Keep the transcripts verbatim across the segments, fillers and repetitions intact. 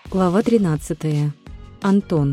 Глава тринадцатая. Антон.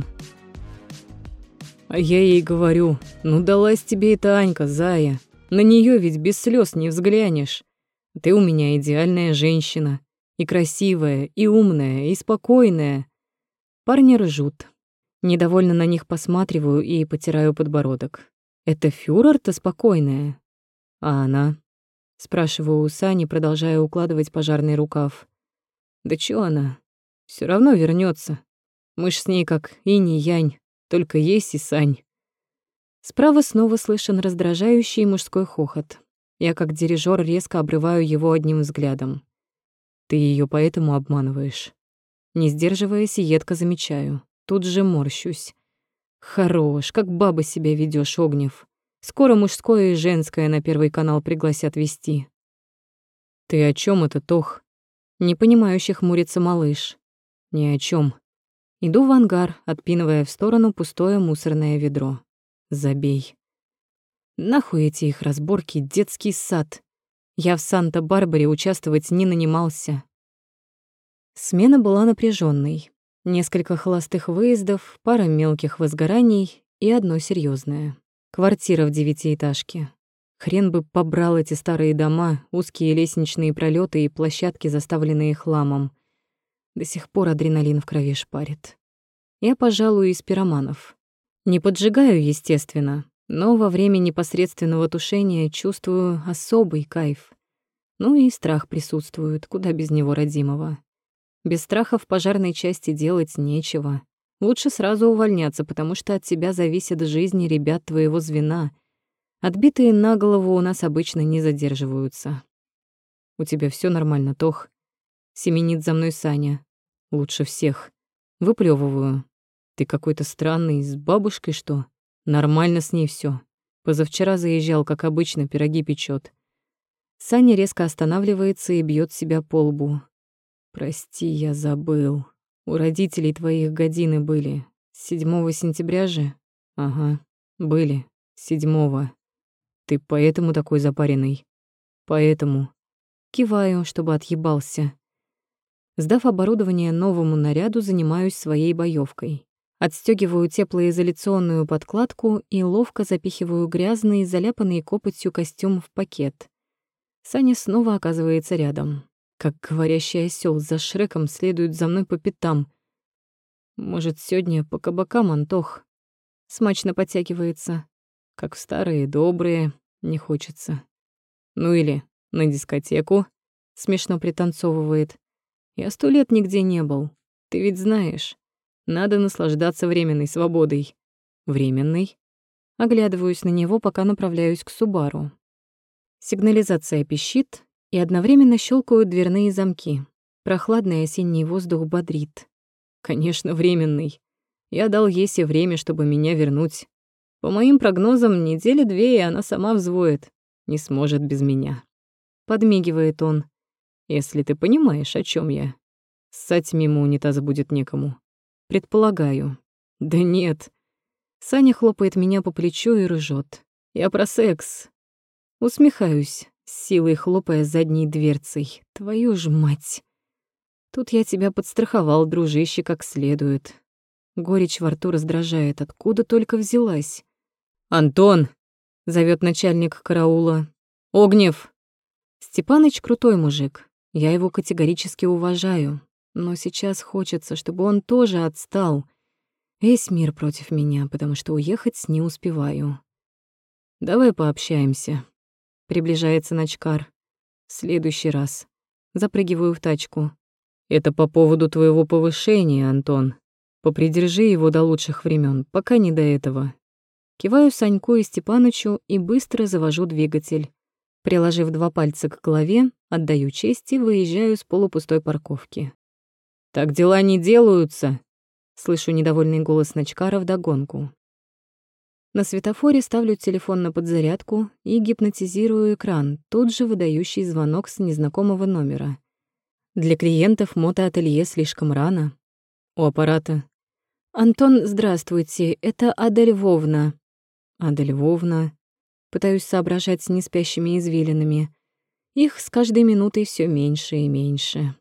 А я ей говорю, ну далась тебе эта Анька, зая. На нее ведь без слез не взглянешь. Ты у меня идеальная женщина. И красивая, и умная, и спокойная. Парни ржут. Недовольно на них посматриваю и потираю подбородок. Это фюрер-то спокойная? А она? Спрашиваю у Сани, продолжая укладывать пожарный рукав. Да чё она? Всё равно вернётся. Мы ж с ней как инь-янь, только есть и Сань. Справа снова слышен раздражающий мужской хохот. Я, как дирижёр, резко обрываю его одним взглядом. Ты её поэтому обманываешь? Не сдерживаясь, едко замечаю. Тут же морщусь. Хорош, как баба себя ведёшь, Огнев. Скоро мужское и женское на Первый канал пригласят вести. Ты о чём это, Тох? Непонимающе хмурится малыш. Ни о чём. Иду в ангар, отпинывая в сторону пустое мусорное ведро. Забей. Нахуй эти их разборки, детский сад. Я в Санта-Барбаре участвовать не нанимался. Смена была напряженной. Несколько холостых выездов, пара мелких возгораний и одно серьезное. Квартира в девятиэтажке. Хрен бы побрал эти старые дома, узкие лестничные пролеты и площадки, заставленные хламом. До сих пор адреналин в крови шпарит. Я, пожалуй, из пироманов. Не поджигаю, естественно, но во время непосредственного тушения чувствую особый кайф. Ну и страх присутствует, куда без него родимого. Без страха в пожарной части делать нечего. Лучше сразу увольняться, потому что от тебя зависит жизнь ребят твоего звена. Отбитые на голову у нас обычно не задерживаются. У тебя всё нормально, Тох? Семенит за мной Саня. Лучше всех. Выплёвываю. Ты какой-то странный, с бабушкой что? Нормально с ней всё. Позавчера заезжал, как обычно, пироги печёт. Саня резко останавливается и бьёт себя по лбу. Прости, я забыл. У родителей твоих годины были. Седьмого сентября же? Ага, были. Седьмого. Ты поэтому такой запаренный? Поэтому. Киваю, чтобы отъебался. Сдав оборудование новому наряду, занимаюсь своей боёвкой. Отстёгиваю теплоизоляционную подкладку и ловко запихиваю грязный, заляпанный копотью костюм в пакет. Саня снова оказывается рядом. Как говорящий осёл за Шреком следует за мной по пятам. Может, сегодня по кабакам, Антох? Смачно подтягивается. Как в старые добрые, не хочется. Ну или на дискотеку. Смешно пританцовывает. Я сто лет нигде не был. Ты ведь знаешь. Надо наслаждаться временной свободой. Временной? Оглядываюсь на него, пока направляюсь к Субару. Сигнализация пищит, и одновременно щелкают дверные замки. Прохладный осенний воздух бодрит. Конечно, временный. Я дал Есе время, чтобы меня вернуть. По моим прогнозам, недели две, и она сама взвоет. Не сможет без меня. Подмигивает он. Если ты понимаешь, о чем я. Ссать мимо унитаза будет некому. Предполагаю. Да нет. Саня хлопает меня по плечу и ржёт. Я про секс. Усмехаюсь, с силой хлопая задней дверцей. Твою ж мать. Тут я тебя подстраховал, дружище, как следует. Горечь во рту раздражает, откуда только взялась. «Антон!» — зовёт начальник караула. «Огнев!» Степаныч крутой мужик. Я его категорически уважаю. Но сейчас хочется, чтобы он тоже отстал. Весь мир против меня, потому что уехать не успеваю. «Давай пообщаемся», — приближается Начкар. «В следующий раз». Запрыгиваю в тачку. «Это по поводу твоего повышения, Антон. Попридержи его до лучших времен, пока не до этого». Киваю Саньку и Степанычу и быстро завожу двигатель. Приложив два пальца к голове, отдаю честь и выезжаю с полупустой парковки. «Так дела не делаются!» — слышу недовольный голос Начкара вдогонку. На светофоре ставлю телефон на подзарядку и гипнотизирую экран, тут же выдающий звонок с незнакомого номера. Для клиентов мотоателье слишком рано. У аппарата. «Антон, здравствуйте, это Ада Львовна». «Ада Львовна». Пытаюсь соображать с неспящими извилинами. Их с каждой минутой все меньше и меньше.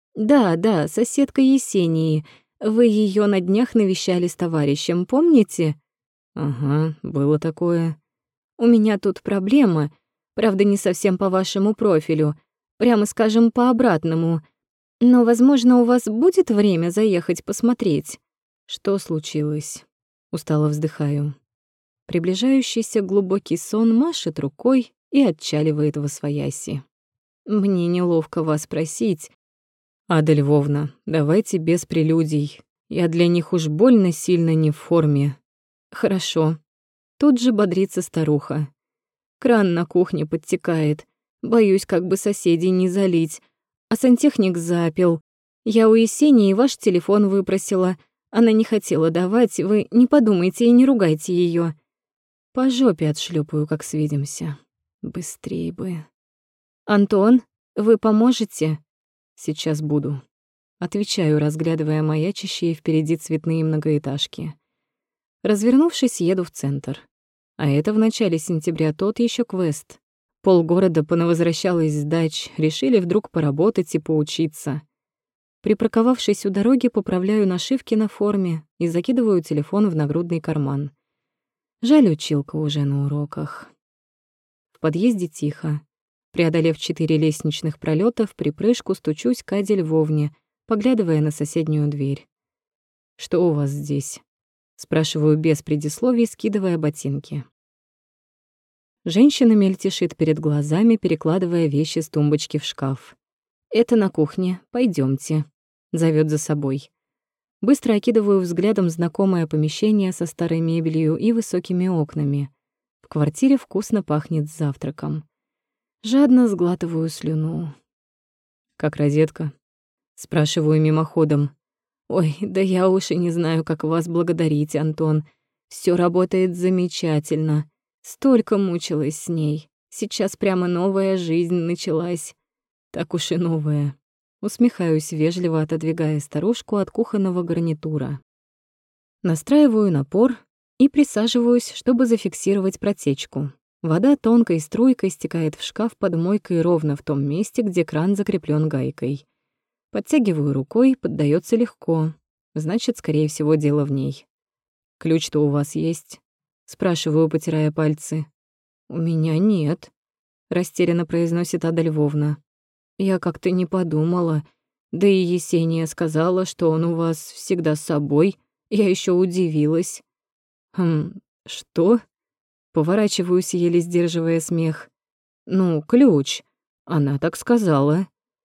Да, да, соседка Есении. Вы ее на днях навещали с товарищем, помните? Ага, было такое. У меня тут проблема, правда, не совсем по вашему профилю, прямо скажем, по обратному. Но, возможно, у вас будет время заехать посмотреть. Что случилось? Устало вздыхаю. Приближающийся глубокий сон машет рукой и отчаливает восвояси. Мне неловко вас просить. Ада Львовна, давайте без прелюдий. Я для них уж больно сильно не в форме. Хорошо. Тут же бодрится старуха. Кран на кухне подтекает. Боюсь, как бы соседей не залить. А сантехник запил. Я у Есении ваш телефон выпросила. Она не хотела давать, вы не подумайте и не ругайте ее. По жопе отшлепаю, как свидимся. Быстрей бы. Антон, вы поможете? Сейчас буду. Отвечаю, разглядывая маячащие впереди цветные многоэтажки. Развернувшись, еду в центр. А это в начале сентября тот еще квест. Полгорода понавозвращалось с дач, решили вдруг поработать и поучиться. Припарковавшись у дороги, поправляю нашивки на форме и закидываю телефон в нагрудный карман. Жаль, училка уже на уроках. В подъезде тихо. Преодолев четыре лестничных пролёта, в припрыжку стучусь к Аде Львовне, поглядывая на соседнюю дверь. «Что у вас здесь?» Спрашиваю без предисловий, скидывая ботинки. Женщина мельтешит перед глазами, перекладывая вещи с тумбочки в шкаф. «Это на кухне, пойдёмте», — зовёт за собой. Быстро окидываю взглядом знакомое помещение со старой мебелью и высокими окнами. В квартире вкусно пахнет завтраком. Жадно сглатываю слюну. «Как розетка?» — спрашиваю мимоходом. «Ой, да я уж и не знаю, как вас благодарить, Антон. Всё работает замечательно. Столько мучилась с ней. Сейчас прямо новая жизнь началась. Так уж и новая». Усмехаюсь, вежливо отодвигая старушку от кухонного гарнитура. Настраиваю напор и присаживаюсь, чтобы зафиксировать протечку. Вода тонкой струйкой стекает в шкаф под мойкой ровно в том месте, где кран закреплен гайкой. Подтягиваю рукой, поддаётся легко. Значит, скорее всего, дело в ней. «Ключ-то у вас есть?» — спрашиваю, потирая пальцы. «У меня нет», — растерянно произносит Ада Львовна. «Я как-то не подумала. Да и Есения сказала, что он у вас всегда с собой. Я ещё удивилась». «Хм, что?» Поворачиваюсь, еле сдерживая смех. «Ну, ключ. Она так сказала».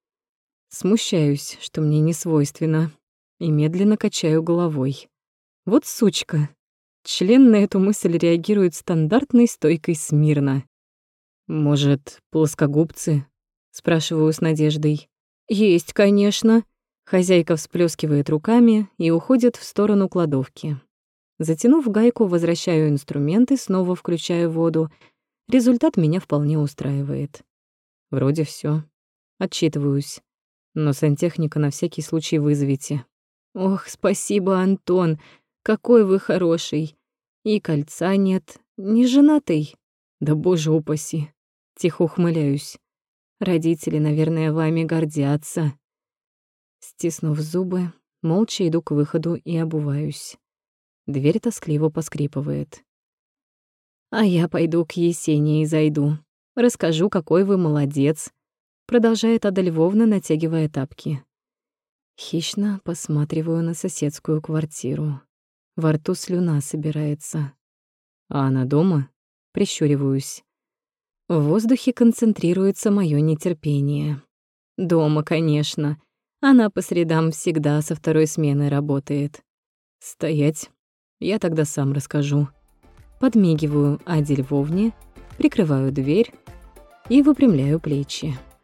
Смущаюсь, что мне не свойственно, и медленно качаю головой. Вот сучка. Член на эту мысль реагирует стандартной стойкой смирно. «Может, плоскогубцы?» — спрашиваю с надеждой. «Есть, конечно». Хозяйка всплескивает руками и уходит в сторону кладовки. Затянув гайку, возвращаю инструменты, снова включаю воду. Результат меня вполне устраивает. Вроде всё. Отчитываюсь. Но сантехника на всякий случай вызовите. «Ох, спасибо, Антон, какой вы хороший. И кольца нет, не женатый?» «Да боже упаси!» Тихо ухмыляюсь. «Родители, наверное, вами гордятся». Стиснув зубы, молча иду к выходу и обуваюсь. Дверь тоскливо поскрипывает. «А я пойду к Есении зайду. Расскажу, какой вы молодец», — продолжает Ада Львовна, натягивая тапки. Хищно посматриваю на соседскую квартиру. Во рту слюна собирается. «А она дома?» — прищуриваюсь. В воздухе концентрируется моё нетерпение. «Дома, конечно. Она по средам всегда со второй смены работает». «Стоять. Я тогда сам расскажу». Подмигиваю Аде Львовне, прикрываю дверь и выпрямляю плечи.